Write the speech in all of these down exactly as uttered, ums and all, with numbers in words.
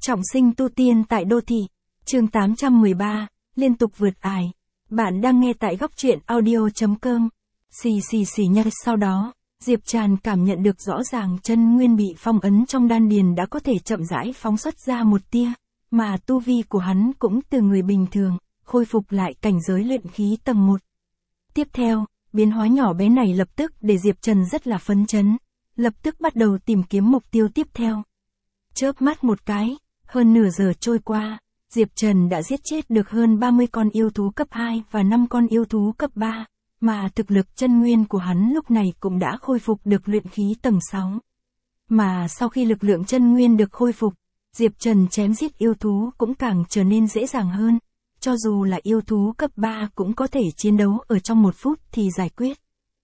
Trọng sinh tu tiên tại đô thị. Chương tám trăm mười ba, liên tục vượt ải. Bạn đang nghe tại góc truyện audio.com. Xì xì xì nhắc sau đó, Diệp Tràn cảm nhận được rõ ràng chân nguyên bị phong ấn trong đan điền đã có thể chậm rãi phóng xuất ra một tia, mà tu vi của hắn cũng từ người bình thường, khôi phục lại cảnh giới luyện khí tầng một. Tiếp theo, biến hóa nhỏ bé này lập tức để Diệp Trần rất là phấn chấn, lập tức bắt đầu tìm kiếm mục tiêu tiếp theo. Chớp mắt một cái, hơn nửa giờ trôi qua, Diệp Trần đã giết chết được hơn ba mươi con yêu thú cấp hai và năm con yêu thú cấp ba, mà thực lực chân nguyên của hắn lúc này cũng đã khôi phục được luyện khí tầng sáu. Mà sau khi lực lượng chân nguyên được khôi phục, Diệp Trần chém giết yêu thú cũng càng trở nên dễ dàng hơn, cho dù là yêu thú cấp ba cũng có thể chiến đấu ở trong một phút thì giải quyết.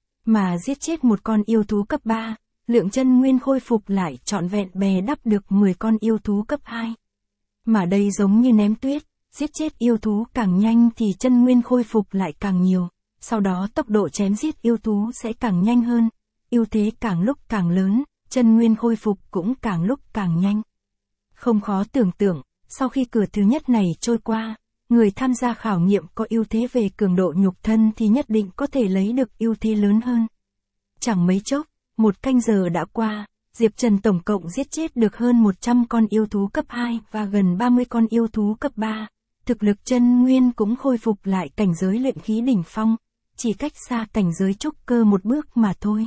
Mà giết chết một con yêu thú cấp ba, lượng chân nguyên khôi phục lại trọn vẹn bè đắp được mười con yêu thú cấp hai. Mà đây giống như ném tuyết, giết chết yêu thú càng nhanh thì chân nguyên khôi phục lại càng nhiều, sau đó tốc độ chém giết yêu thú sẽ càng nhanh hơn, ưu thế càng lúc càng lớn, chân nguyên khôi phục cũng càng lúc càng nhanh. Không khó tưởng tượng, sau khi cửa thứ nhất này trôi qua, người tham gia khảo nghiệm có ưu thế về cường độ nhục thân thì nhất định có thể lấy được ưu thế lớn hơn. Chẳng mấy chốc, một canh giờ đã qua, Diệp Trần tổng cộng giết chết được hơn một trăm con yêu thú cấp hai và gần ba mươi con yêu thú cấp ba, thực lực chân nguyên cũng khôi phục lại cảnh giới luyện khí đỉnh phong, chỉ cách xa cảnh giới trúc cơ một bước mà thôi.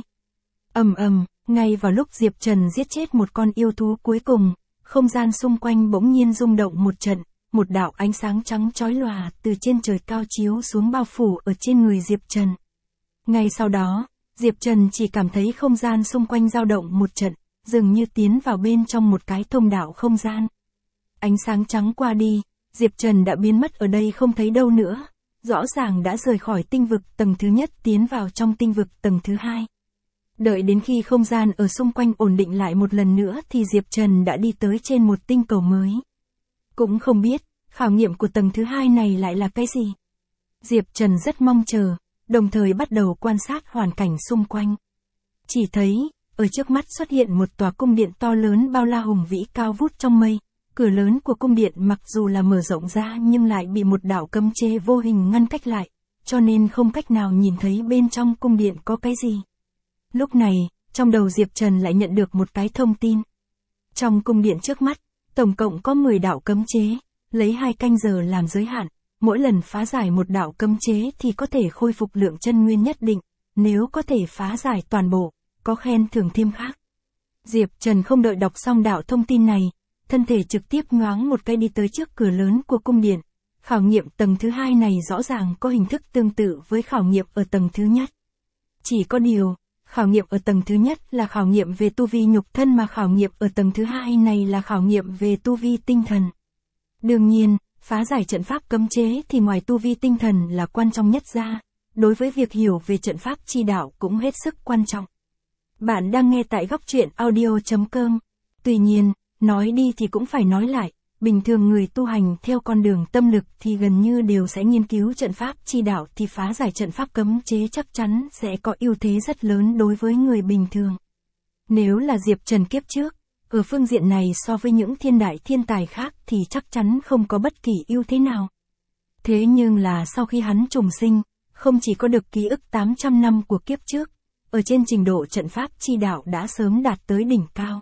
Ầm ầm, ngay vào lúc Diệp Trần giết chết một con yêu thú cuối cùng, không gian xung quanh bỗng nhiên rung động một trận, một đạo ánh sáng trắng chói lòa từ trên trời cao chiếu xuống bao phủ ở trên người Diệp Trần. Ngay sau đó, Diệp Trần chỉ cảm thấy không gian xung quanh dao động một trận, dường như tiến vào bên trong một cái thông đạo không gian. Ánh sáng trắng qua đi, Diệp Trần đã biến mất ở đây không thấy đâu nữa, rõ ràng đã rời khỏi tinh vực tầng thứ nhất tiến vào trong tinh vực tầng thứ hai. Đợi đến khi không gian ở xung quanh ổn định lại một lần nữa thì Diệp Trần đã đi tới trên một tinh cầu mới. Cũng không biết, khảo nghiệm của tầng thứ hai này lại là cái gì. Diệp Trần rất mong chờ, đồng thời bắt đầu quan sát hoàn cảnh xung quanh. Chỉ thấy, ở trước mắt xuất hiện một tòa cung điện to lớn bao la hùng vĩ cao vút trong mây. Cửa lớn của cung điện mặc dù là mở rộng ra nhưng lại bị một đạo cấm chế vô hình ngăn cách lại, cho nên không cách nào nhìn thấy bên trong cung điện có cái gì. Lúc này, trong đầu Diệp Trần lại nhận được một cái thông tin. Trong cung điện trước mắt, tổng cộng có mười đạo cấm chế, lấy hai canh giờ làm giới hạn, mỗi lần phá giải một đạo cấm chế thì có thể khôi phục lượng chân nguyên nhất định, nếu có thể phá giải toàn bộ, có khen thưởng thêm khác. Diệp Trần không đợi đọc xong đạo thông tin này, thân thể trực tiếp nhoáng một cái đi tới trước cửa lớn của cung điện. Khảo nghiệm tầng thứ hai này rõ ràng có hình thức tương tự với khảo nghiệm ở tầng thứ nhất. Chỉ có điều, khảo nghiệm ở tầng thứ nhất là khảo nghiệm về tu vi nhục thân mà khảo nghiệm ở tầng thứ hai này là khảo nghiệm về tu vi tinh thần. Đương nhiên, phá giải trận pháp cấm chế thì ngoài tu vi tinh thần là quan trọng nhất ra, đối với việc hiểu về trận pháp chi đạo cũng hết sức quan trọng. Bạn đang nghe tại góc truyện audio.com. Tuy nhiên, nói đi thì cũng phải nói lại, bình thường người tu hành theo con đường tâm lực thì gần như đều sẽ nghiên cứu trận pháp chi đạo thì phá giải trận pháp cấm chế chắc chắn sẽ có ưu thế rất lớn đối với người bình thường. Nếu là Diệp Trần kiếp trước, ở phương diện này so với những thiên đại thiên tài khác thì chắc chắn không có bất kỳ ưu thế nào. Thế nhưng là sau khi hắn trùng sinh, không chỉ có được ký ức tám trăm năm của kiếp trước, ở trên trình độ trận pháp chi đạo đã sớm đạt tới đỉnh cao.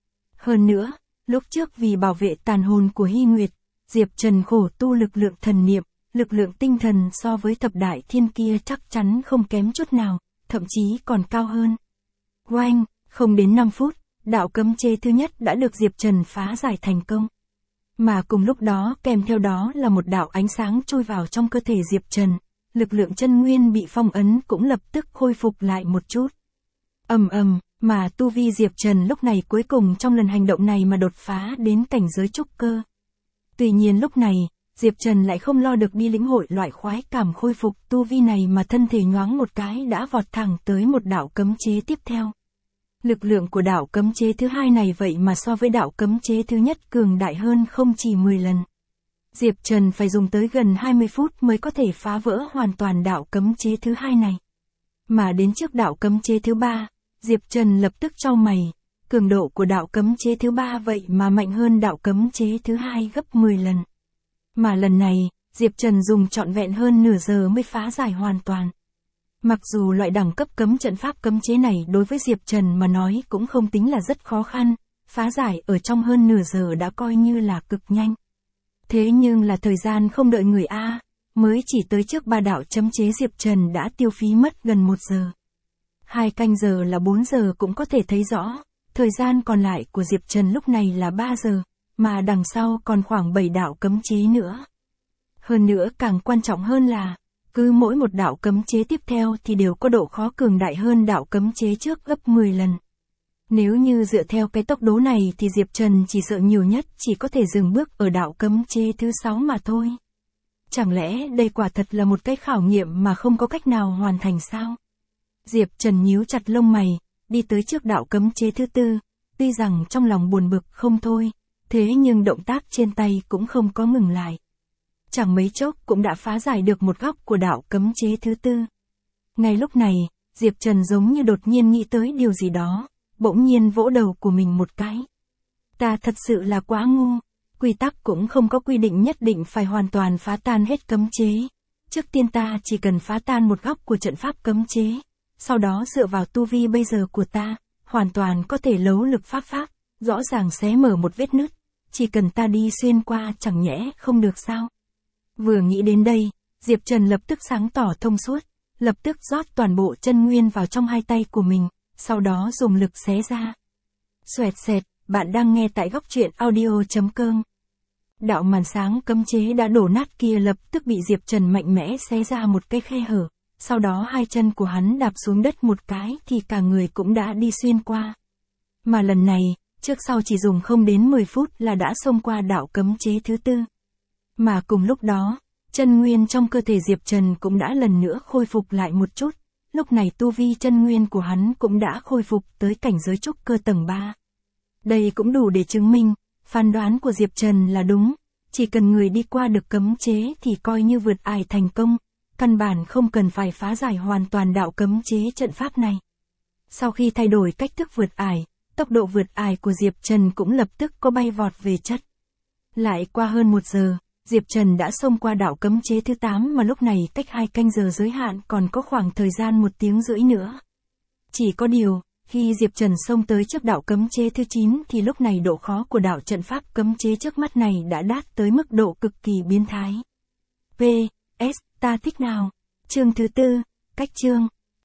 Hơn nữa, lúc trước vì bảo vệ tàn hồn của Hy Nguyệt, Diệp Trần khổ tu lực lượng thần niệm, lực lượng tinh thần so với thập đại thiên kia chắc chắn không kém chút nào, thậm chí còn cao hơn. Oanh, không đến năm phút, đạo cấm chế thứ nhất đã được Diệp Trần phá giải thành công. Mà cùng lúc đó kèm theo đó là một đạo ánh sáng chui vào trong cơ thể Diệp Trần, lực lượng chân nguyên bị phong ấn cũng lập tức khôi phục lại một chút. Ầm ầm, mà tu vi Diệp Trần lúc này cuối cùng trong lần hành động này mà đột phá đến cảnh giới trúc cơ. Tuy nhiên lúc này, Diệp Trần lại không lo được đi lĩnh hội loại khoái cảm khôi phục tu vi này mà thân thể nhoáng một cái đã vọt thẳng tới một đạo cấm chế tiếp theo. Lực lượng của đạo cấm chế thứ hai này vậy mà so với đạo cấm chế thứ nhất cường đại hơn không chỉ mười lần. Diệp Trần phải dùng tới gần hai mươi phút mới có thể phá vỡ hoàn toàn đạo cấm chế thứ hai này. Mà đến trước đạo cấm chế thứ ba, Diệp Trần lập tức chau mày, cường độ của đạo cấm chế thứ ba vậy mà mạnh hơn đạo cấm chế thứ hai gấp mười lần. Mà lần này, Diệp Trần dùng trọn vẹn hơn nửa giờ mới phá giải hoàn toàn. Mặc dù loại đẳng cấp cấm trận pháp cấm chế này đối với Diệp Trần mà nói cũng không tính là rất khó khăn, phá giải ở trong hơn nửa giờ đã coi như là cực nhanh. Thế nhưng là thời gian không đợi người A, mới chỉ tới trước ba đạo chấm chế Diệp Trần đã tiêu phí mất gần một giờ. Hai canh giờ là bốn giờ cũng có thể thấy rõ, thời gian còn lại của Diệp Trần lúc này là ba giờ, mà đằng sau còn khoảng bảy đạo cấm chế nữa. Hơn nữa càng quan trọng hơn là, cứ mỗi một đạo cấm chế tiếp theo thì đều có độ khó cường đại hơn đạo cấm chế trước gấp mười lần. Nếu như dựa theo cái tốc độ này thì Diệp Trần chỉ sợ nhiều nhất chỉ có thể dừng bước ở đạo cấm chế thứ sáu mà thôi. Chẳng lẽ đây quả thật là một cái khảo nghiệm mà không có cách nào hoàn thành sao? Diệp Trần nhíu chặt lông mày, đi tới trước đạo cấm chế thứ tư, tuy rằng trong lòng buồn bực không thôi, thế nhưng động tác trên tay cũng không có ngừng lại. Chẳng mấy chốc cũng đã phá giải được một góc của đạo cấm chế thứ tư. Ngay lúc này, Diệp Trần giống như đột nhiên nghĩ tới điều gì đó, bỗng nhiên vỗ đầu của mình một cái. Ta thật sự là quá ngu, quy tắc cũng không có quy định nhất định phải hoàn toàn phá tan hết cấm chế. Trước tiên ta chỉ cần phá tan một góc của trận pháp cấm chế, sau đó dựa vào tu vi bây giờ của ta, hoàn toàn có thể lấu lực pháp pháp, rõ ràng xé mở một vết nứt, chỉ cần ta đi xuyên qua chẳng nhẽ không được sao. Vừa nghĩ đến đây, Diệp Trần lập tức sáng tỏ thông suốt, lập tức rót toàn bộ chân nguyên vào trong hai tay của mình, sau đó dùng lực xé ra. Xoẹt xẹt, bạn đang nghe tại góc truyện audio chấm com. Đạo màn sáng cấm chế đã đổ nát kia lập tức bị Diệp Trần mạnh mẽ xé ra một cái khe hở, sau đó hai chân của hắn đạp xuống đất một cái thì cả người cũng đã đi xuyên qua. Mà lần này, trước sau chỉ dùng không đến mười phút là đã xông qua đạo cấm chế thứ tư. Mà cùng lúc đó, chân nguyên trong cơ thể Diệp Trần cũng đã lần nữa khôi phục lại một chút, lúc này tu vi chân nguyên của hắn cũng đã khôi phục tới cảnh giới trúc cơ tầng ba. Đây cũng đủ để chứng minh, phán đoán của Diệp Trần là đúng, chỉ cần người đi qua được cấm chế thì coi như vượt ải thành công, căn bản không cần phải phá giải hoàn toàn đạo cấm chế trận pháp này. Sau khi thay đổi cách thức vượt ải, tốc độ vượt ải của Diệp Trần cũng lập tức có bay vọt về chất. Lại qua hơn một giờ, Diệp Trần đã xông qua đạo cấm chế thứ tám mà lúc này cách hai canh giờ giới hạn còn có khoảng thời gian một tiếng rưỡi nữa. Chỉ có điều, khi Diệp Trần xông tới trước đạo cấm chế thứ chín thì lúc này độ khó của đạo trận pháp cấm chế trước mắt này đã đạt tới mức độ cực kỳ biến thái. P. S. Ta thích nào? Chương thứ tư, cách chương.